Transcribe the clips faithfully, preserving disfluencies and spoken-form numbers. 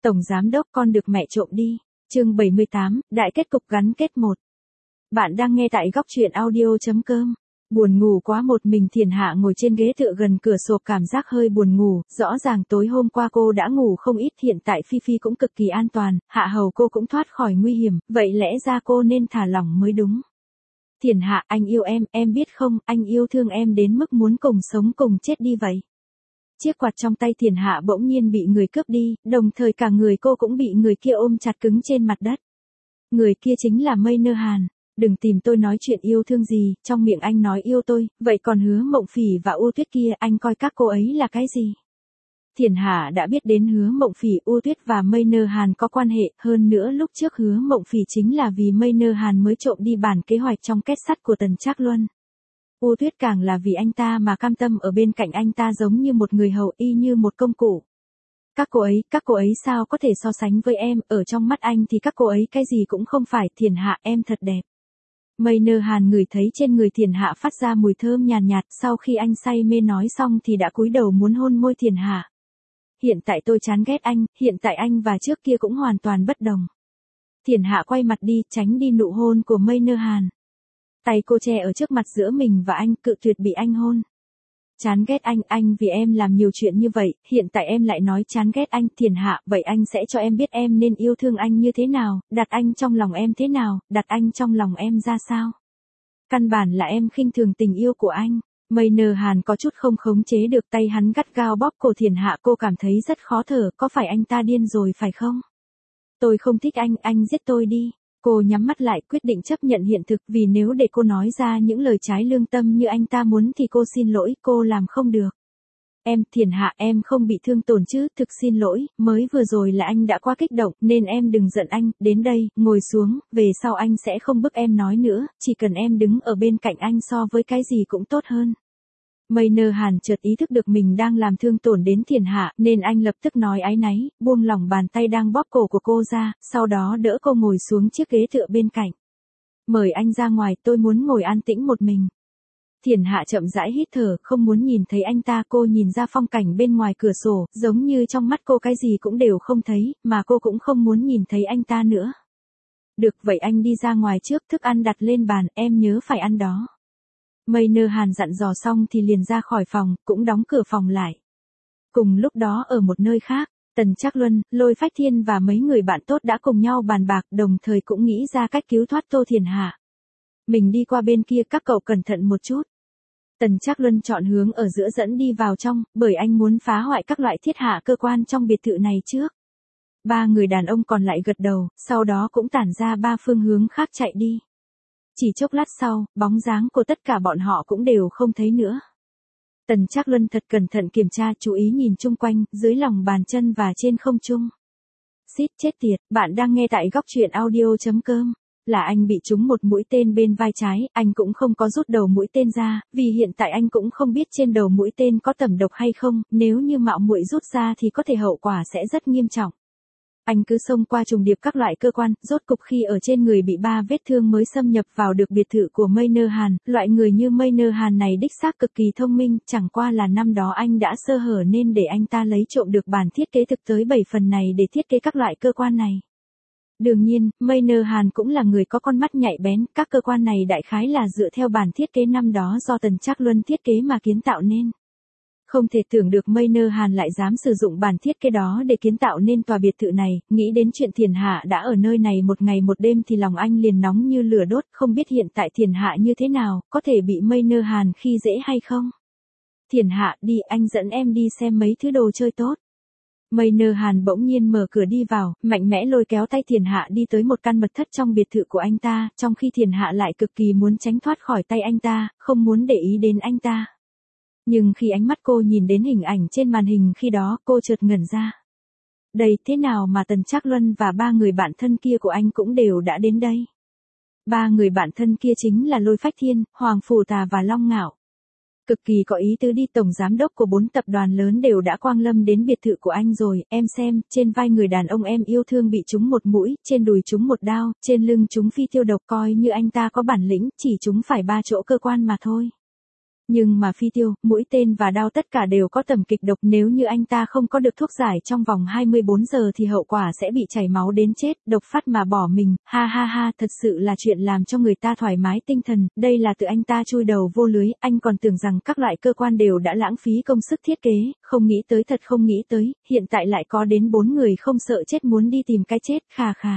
Tổng giám đốc con được mẹ trộm đi. Chương bảy mươi tám, đại kết cục gắn kết một. Bạn đang nghe tại góc truyện audio.com. Buồn ngủ quá, một mình Thiền Hạ ngồi trên ghế tựa gần cửa sổ, cảm giác hơi buồn ngủ, rõ ràng tối hôm qua cô đã ngủ không ít, hiện tại Phi Phi cũng cực kỳ an toàn, Hạ Hầu cô cũng thoát khỏi nguy hiểm, vậy lẽ ra cô nên thả lỏng mới đúng. Thiền Hạ, anh yêu em, em biết không, anh yêu thương em đến mức muốn cùng sống cùng chết đi vậy. Chiếc quạt trong tay Thiền Hạ bỗng nhiên bị người cướp đi, đồng thời cả người cô cũng bị người kia ôm chặt cứng trên mặt đất. Người kia chính là Mây Nơ Hàn. Đừng tìm tôi nói chuyện yêu thương gì, trong miệng anh nói yêu tôi, vậy còn Hứa Mộng Phỉ và U Tuyết kia, anh coi các cô ấy là cái gì? Thiền Hạ đã biết đến Hứa Mộng Phỉ, U Tuyết và Mây Nơ Hàn có quan hệ, hơn nữa lúc trước Hứa Mộng Phỉ chính là vì Mây Nơ Hàn mới trộm đi bản kế hoạch trong kết sắt của Tần Trác Luân. U Tuyết càng là vì anh ta mà cam tâm ở bên cạnh anh ta giống như một người hầu, y như một công cụ. Các cô ấy, các cô ấy sao có thể so sánh với em, ở trong mắt anh thì các cô ấy cái gì cũng không phải. Thiền Hạ, em thật đẹp. Mây Nơ Hàn ngửi thấy trên người Thiền Hạ phát ra mùi thơm nhàn nhạt, nhạt, sau khi anh say mê nói xong thì đã cúi đầu muốn hôn môi Thiền Hạ. Hiện tại tôi chán ghét anh, hiện tại anh và trước kia cũng hoàn toàn bất đồng. Thiền Hạ quay mặt đi, tránh đi nụ hôn của Mây Nơ Hàn. Tay cô che ở trước mặt giữa mình và anh, cự tuyệt bị anh hôn. Chán ghét anh, anh vì em làm nhiều chuyện như vậy, hiện tại em lại nói chán ghét anh. Thiền Hạ, vậy anh sẽ cho em biết em nên yêu thương anh như thế nào, đặt anh trong lòng em thế nào, đặt anh trong lòng em ra sao. Căn bản là em khinh thường tình yêu của anh. Mây Nơ Hàn có chút không khống chế được, tay hắn gắt gao bóp cổ Thiền Hạ, cô cảm thấy rất khó thở, có phải anh ta điên rồi phải không? Tôi không thích anh, anh giết tôi đi. Cô nhắm mắt lại, quyết định chấp nhận hiện thực, vì nếu để cô nói ra những lời trái lương tâm như anh ta muốn thì cô xin lỗi, cô làm không được. Em, Thiền Hạ, em không bị thương tổn chứ, thực xin lỗi, mới vừa rồi là anh đã quá kích động, nên em đừng giận anh, đến đây, ngồi xuống, về sau anh sẽ không bức em nói nữa, chỉ cần em đứng ở bên cạnh anh so với cái gì cũng tốt hơn. Mây Nơ Hàn chợt ý thức được mình đang làm thương tổn đến Thiền Hạ, nên anh lập tức nói áy náy, buông lỏng bàn tay đang bóp cổ của cô ra, sau đó đỡ cô ngồi xuống chiếc ghế tựa bên cạnh. Mời anh ra ngoài, tôi muốn ngồi an tĩnh một mình. Thiền Hạ chậm rãi hít thở, không muốn nhìn thấy anh ta. Cô nhìn ra phong cảnh bên ngoài cửa sổ, giống như trong mắt cô cái gì cũng đều không thấy, mà cô cũng không muốn nhìn thấy anh ta nữa. Được, vậy anh đi ra ngoài trước, thức ăn đặt lên bàn, em nhớ phải ăn đó. Mây Nơ Hàn dặn dò xong thì liền ra khỏi phòng, cũng đóng cửa phòng lại. Cùng lúc đó ở một nơi khác, Tần Trác Luân, Lôi Phách Thiên và mấy người bạn tốt đã cùng nhau bàn bạc, đồng thời cũng nghĩ ra cách cứu thoát Tô Thiền Hạ. Mình đi qua bên kia, các cậu cẩn thận một chút. Tần Trác Luân chọn hướng ở giữa dẫn đi vào trong, bởi anh muốn phá hoại các loại thiết hạ cơ quan trong biệt thự này trước. Ba người đàn ông còn lại gật đầu, sau đó cũng tản ra ba phương hướng khác chạy đi. Chỉ chốc lát sau, bóng dáng của tất cả bọn họ cũng đều không thấy nữa. Tần Trác Luân thật cẩn thận kiểm tra, chú ý nhìn chung quanh, dưới lòng bàn chân và trên không trung. Xít, chết tiệt, bạn đang nghe tại góc truyện audio.com. Là anh bị trúng một mũi tên bên vai trái, anh cũng không có rút đầu mũi tên ra, vì hiện tại anh cũng không biết trên đầu mũi tên có tẩm độc hay không, nếu như mạo muội rút ra thì có thể hậu quả sẽ rất nghiêm trọng. Anh cứ xông qua trùng điệp các loại cơ quan, rốt cục khi ở trên người bị ba vết thương mới xâm nhập vào được biệt thự của Mây Nơ Hàn. Loại người như Mây Nơ Hàn này đích xác cực kỳ thông minh, chẳng qua là năm đó anh đã sơ hở nên để anh ta lấy trộm được bản thiết kế thực tới bảy phần này để thiết kế các loại cơ quan này. Đương nhiên, Mây Nơ Hàn cũng là người có con mắt nhạy bén, các cơ quan này đại khái là dựa theo bản thiết kế năm đó do Tần Trác Luân thiết kế mà kiến tạo nên. Không thể tưởng được Mây Nơ Hàn lại dám sử dụng bản thiết kế đó để kiến tạo nên tòa biệt thự này, nghĩ đến chuyện Thiền Hạ đã ở nơi này một ngày một đêm thì lòng anh liền nóng như lửa đốt, không biết hiện tại Thiền Hạ như thế nào, có thể bị Mây Nơ Hàn khi dễ hay không. Thiền Hạ, đi, anh dẫn em đi xem mấy thứ đồ chơi tốt. Mây Nơ Hàn bỗng nhiên mở cửa đi vào, mạnh mẽ lôi kéo tay Thiền Hạ đi tới một căn mật thất trong biệt thự của anh ta, trong khi Thiền Hạ lại cực kỳ muốn tránh thoát khỏi tay anh ta, không muốn để ý đến anh ta. Nhưng khi ánh mắt cô nhìn đến hình ảnh trên màn hình khi đó, cô chợt ngẩn ra. Đây, thế nào mà Tần Trác Luân và ba người bạn thân kia của anh cũng đều đã đến đây? Ba người bạn thân kia chính là Lôi Phách Thiên, Hoàng Phủ Tà và Long Ngạo. Cực kỳ có ý tứ đi, tổng giám đốc của bốn tập đoàn lớn đều đã quang lâm đến biệt thự của anh rồi, em xem, trên vai người đàn ông em yêu thương bị trúng một mũi, trên đùi trúng một đao, trên lưng trúng phi tiêu độc, coi như anh ta có bản lĩnh, chỉ trúng phải ba chỗ cơ quan mà thôi. Nhưng mà phi tiêu, mũi tên và đao tất cả đều có tầm kịch độc, nếu như anh ta không có được thuốc giải trong vòng hai mươi bốn giờ thì hậu quả sẽ bị chảy máu đến chết, độc phát mà bỏ mình, ha ha ha, thật sự là chuyện làm cho người ta thoải mái tinh thần, đây là tự anh ta chui đầu vô lưới, anh còn tưởng rằng các loại cơ quan đều đã lãng phí công sức thiết kế, không nghĩ tới thật không nghĩ tới, hiện tại lại có đến bốn người không sợ chết muốn đi tìm cái chết, khà khà.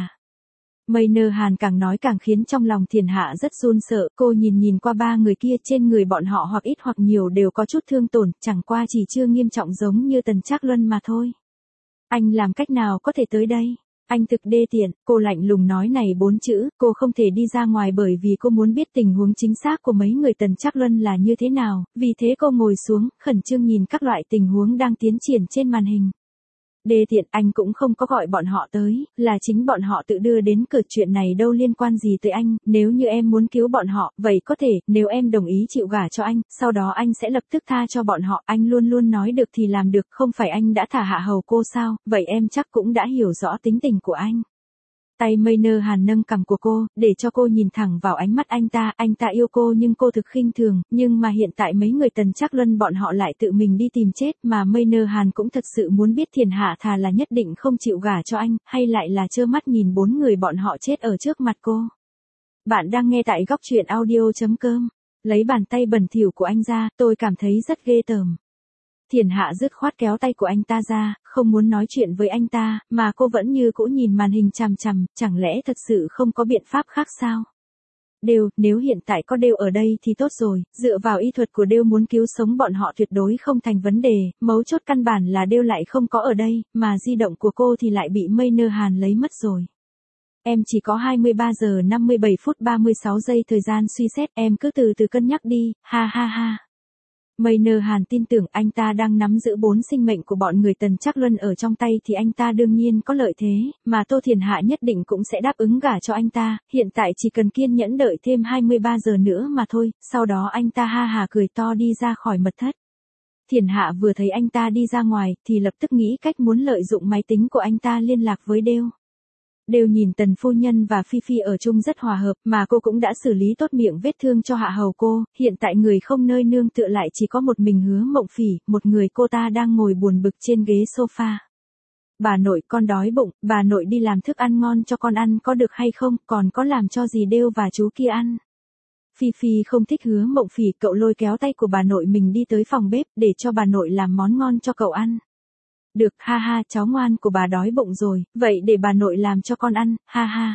Mây Nơ Hàn càng nói càng khiến trong lòng Thiền Hạ rất run sợ, cô nhìn nhìn qua ba người kia, trên người bọn họ hoặc ít hoặc nhiều đều có chút thương tổn, chẳng qua chỉ chưa nghiêm trọng giống như Tần Trác Luân mà thôi. Anh làm cách nào có thể tới đây? Anh thực đê tiện, cô lạnh lùng nói này bốn chữ, cô không thể đi ra ngoài bởi vì cô muốn biết tình huống chính xác của mấy người Tần Trác Luân là như thế nào, vì thế cô ngồi xuống, khẩn trương nhìn các loại tình huống đang tiến triển trên màn hình. Đê tiện, anh cũng không có gọi bọn họ tới, là chính bọn họ tự đưa đến cửa, chuyện này đâu liên quan gì tới anh, nếu như em muốn cứu bọn họ, vậy có thể, nếu em đồng ý chịu gả cho anh, sau đó anh sẽ lập tức tha cho bọn họ, anh luôn luôn nói được thì làm được, không phải anh đã thả Hạ Hầu cô sao, vậy em chắc cũng đã hiểu rõ tính tình của anh. Tay Mây Nơ Hàn nâng cằm của cô, để cho cô nhìn thẳng vào ánh mắt anh ta, anh ta yêu cô nhưng cô thực khinh thường, nhưng mà hiện tại mấy người Tần Trác Luân bọn họ lại tự mình đi tìm chết, mà Mây Nơ Hàn cũng thật sự muốn biết Thiền Hạ thà là nhất định không chịu gả cho anh, hay lại là trơ mắt nhìn bốn người bọn họ chết ở trước mặt cô. Bạn đang nghe tại góc truyện audio chấm com, lấy bàn tay bẩn thỉu của anh ra, tôi cảm thấy rất ghê tởm. Thiền Hạ dứt khoát kéo tay của anh ta ra, không muốn nói chuyện với anh ta, mà cô vẫn như cũ nhìn màn hình chằm chằm, chẳng lẽ thật sự không có biện pháp khác sao? Đều, nếu hiện tại có Đều ở đây thì tốt rồi, dựa vào y thuật của Đều muốn cứu sống bọn họ tuyệt đối không thành vấn đề, mấu chốt căn bản là Đều lại không có ở đây, mà di động của cô thì lại bị Mây Nơ Hàn lấy mất rồi. Em chỉ có hai mươi ba giờ năm mươi bảy phút ba mươi sáu giây thời gian suy xét, em cứ từ từ cân nhắc đi, ha ha ha. Mây Nơ Hàn tin tưởng anh ta đang nắm giữ bốn sinh mệnh của bọn người Tần Trác Luân ở trong tay thì anh ta đương nhiên có lợi thế, mà Tô Thiền Hạ nhất định cũng sẽ đáp ứng gả cho anh ta, hiện tại chỉ cần kiên nhẫn đợi thêm hai mươi ba giờ nữa mà thôi, sau đó anh ta ha hà cười to đi ra khỏi mật thất. Thiền Hạ vừa thấy anh ta đi ra ngoài thì lập tức nghĩ cách muốn lợi dụng máy tính của anh ta liên lạc với Đều. Đều nhìn Tần phu nhân và Phi Phi ở chung rất hòa hợp, mà cô cũng đã xử lý tốt miệng vết thương cho Hạ Hầu cô, hiện tại người không nơi nương tựa lại chỉ có một mình Hứa Mộng Phỉ, một người cô ta đang ngồi buồn bực trên ghế sofa. Bà nội, con đói bụng, bà nội đi làm thức ăn ngon cho con ăn có được hay không, còn có làm cho gì Đều và chú kia ăn. Phi Phi không thích Hứa Mộng Phỉ, cậu lôi kéo tay của bà nội mình đi tới phòng bếp để cho bà nội làm món ngon cho cậu ăn. Được, ha ha, cháu ngoan của bà đói bụng rồi, vậy để bà nội làm cho con ăn, ha ha.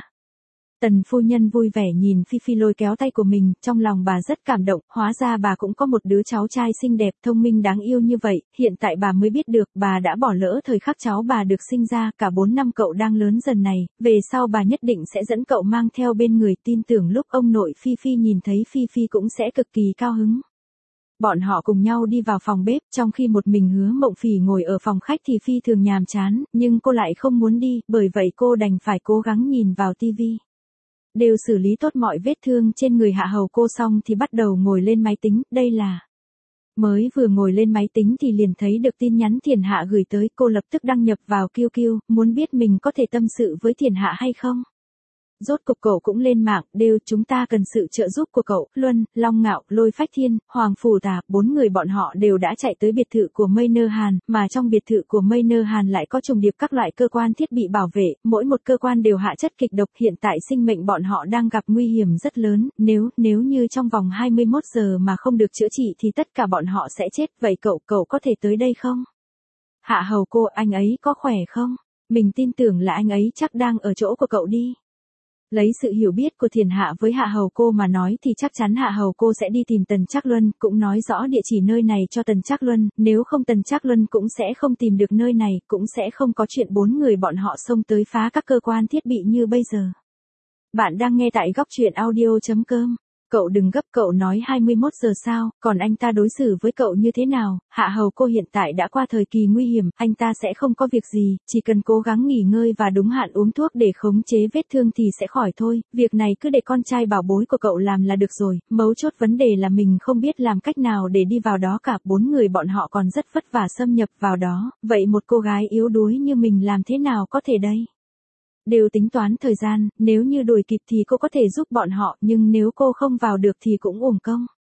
Tần phu nhân vui vẻ nhìn Phi Phi lôi kéo tay của mình, trong lòng bà rất cảm động, hóa ra bà cũng có một đứa cháu trai xinh đẹp, thông minh đáng yêu như vậy, hiện tại bà mới biết được, bà đã bỏ lỡ thời khắc cháu bà được sinh ra, cả bốn năm cậu đang lớn dần này, về sau bà nhất định sẽ dẫn cậu mang theo bên người, tin tưởng lúc ông nội Phi Phi nhìn thấy Phi Phi cũng sẽ cực kỳ cao hứng. Bọn họ cùng nhau đi vào phòng bếp, trong khi một mình Hứa Mộng Phỉ ngồi ở phòng khách thì phi thường nhàm chán, nhưng cô lại không muốn đi, bởi vậy cô đành phải cố gắng nhìn vào tivi. Đều xử lý tốt mọi vết thương trên người Hạ Hầu cô xong thì bắt đầu ngồi lên máy tính, đây là... Mới vừa ngồi lên máy tính thì liền thấy được tin nhắn Thiền Hạ gửi tới, cô lập tức đăng nhập vào Q Q, muốn biết mình có thể tâm sự với Thiền Hạ hay không. Rốt cục cậu cũng lên mạng, Đều, chúng ta cần sự trợ giúp của cậu, Luân, Long Ngạo, Lôi Phách Thiên, Hoàng Phủ Tà, bốn người bọn họ đều đã chạy tới biệt thự của Mây Nơ Hàn, mà trong biệt thự của Mây Nơ Hàn lại có trùng điệp các loại cơ quan thiết bị bảo vệ, mỗi một cơ quan đều hạ chất kịch độc, hiện tại sinh mệnh bọn họ đang gặp nguy hiểm rất lớn, nếu, nếu như trong vòng hai mươi mốt giờ mà không được chữa trị thì tất cả bọn họ sẽ chết, vậy cậu, cậu có thể tới đây không? Hạ Hầu cô, anh ấy có khỏe không? Mình tin tưởng là anh ấy chắc đang ở chỗ của cậu đi. Lấy sự hiểu biết của Thiền Hạ với Hạ Hầu cô mà nói thì chắc chắn Hạ Hầu cô sẽ đi tìm Tần Trác Luân, cũng nói rõ địa chỉ nơi này cho Tần Trác Luân, nếu không Tần Trác Luân cũng sẽ không tìm được nơi này, cũng sẽ không có chuyện bốn người bọn họ xông tới phá các cơ quan thiết bị như bây giờ. Bạn đang nghe tại góc truyện audio chấm com. Cậu đừng gấp, cậu nói hai mươi mốt giờ sao, còn anh ta đối xử với cậu như thế nào? Hạ Hầu cô hiện tại đã qua thời kỳ nguy hiểm, anh ta sẽ không có việc gì, chỉ cần cố gắng nghỉ ngơi và đúng hạn uống thuốc để khống chế vết thương thì sẽ khỏi thôi, việc này cứ để con trai bảo bối của cậu làm là được rồi, mấu chốt vấn đề là mình không biết làm cách nào để đi vào đó cả, bốn người bọn họ còn rất vất vả xâm nhập vào đó, vậy một cô gái yếu đuối như mình làm thế nào có thể đây? Đều tính toán thời gian, nếu như đuổi kịp thì cô có thể giúp bọn họ, nhưng nếu cô không vào được thì cũng uổng công.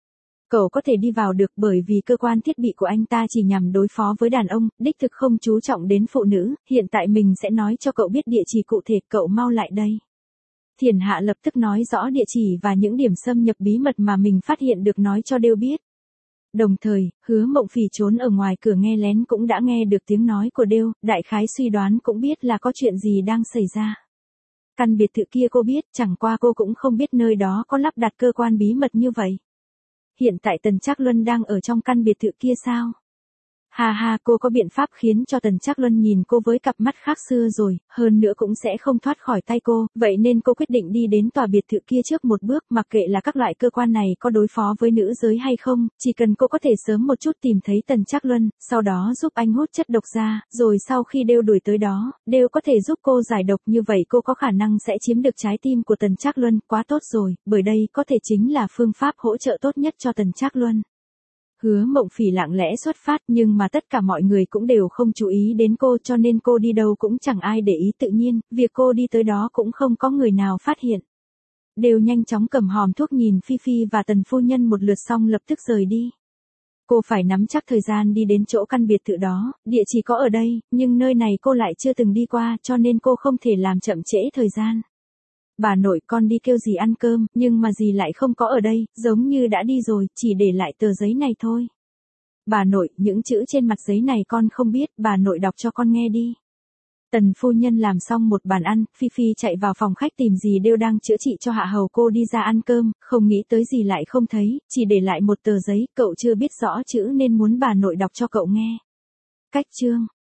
Cậu có thể đi vào được bởi vì cơ quan thiết bị của anh ta chỉ nhằm đối phó với đàn ông, đích thực không chú trọng đến phụ nữ, hiện tại mình sẽ nói cho cậu biết địa chỉ cụ thể, cậu mau lại đây. Thiền Hạ lập tức nói rõ địa chỉ và những điểm xâm nhập bí mật mà mình phát hiện được nói cho Đêu biết. Đồng thời, Hứa Mộng Phỉ trốn ở ngoài cửa nghe lén cũng đã nghe được tiếng nói của Đêu, đại khái suy đoán cũng biết là có chuyện gì đang xảy ra. Căn biệt thự kia cô biết, chẳng qua cô cũng không biết nơi đó có lắp đặt cơ quan bí mật như vậy. Hiện tại Tần Trác Luân đang ở trong căn biệt thự kia sao? Ha ha, cô có biện pháp khiến cho Tần Trác Luân nhìn cô với cặp mắt khác xưa rồi, hơn nữa cũng sẽ không thoát khỏi tay cô, vậy nên cô quyết định đi đến tòa biệt thự kia trước một bước, mặc kệ là các loại cơ quan này có đối phó với nữ giới hay không, chỉ cần cô có thể sớm một chút tìm thấy Tần Trác Luân, sau đó giúp anh hút chất độc ra, rồi sau khi Đêu đuổi tới đó, Đêu có thể giúp cô giải độc, như vậy cô có khả năng sẽ chiếm được trái tim của Tần Trác Luân, quá tốt rồi, bởi đây có thể chính là phương pháp hỗ trợ tốt nhất cho Tần Trác Luân. Hứa Mộng Phỉ lặng lẽ xuất phát nhưng mà tất cả mọi người cũng đều không chú ý đến cô cho nên cô đi đâu cũng chẳng ai để ý, tự nhiên, việc cô đi tới đó cũng không có người nào phát hiện. Đều nhanh chóng cầm hòm thuốc nhìn Phi Phi và Tần phu nhân một lượt xong lập tức rời đi. Cô phải nắm chắc thời gian đi đến chỗ căn biệt thự đó, địa chỉ có ở đây, nhưng nơi này cô lại chưa từng đi qua cho nên cô không thể làm chậm trễ thời gian. Bà nội, con đi kêu dì ăn cơm, nhưng mà dì lại không có ở đây, giống như đã đi rồi, chỉ để lại tờ giấy này thôi. Bà nội, những chữ trên mặt giấy này con không biết, bà nội đọc cho con nghe đi. Tần phu nhân làm xong một bàn ăn, Phi Phi chạy vào phòng khách tìm dì Đêu đang chữa trị cho hạ hầu cô đi ra ăn cơm, không nghĩ tới dì lại không thấy, chỉ để lại một tờ giấy, cậu chưa biết rõ chữ nên muốn bà nội đọc cho cậu nghe. Cách chương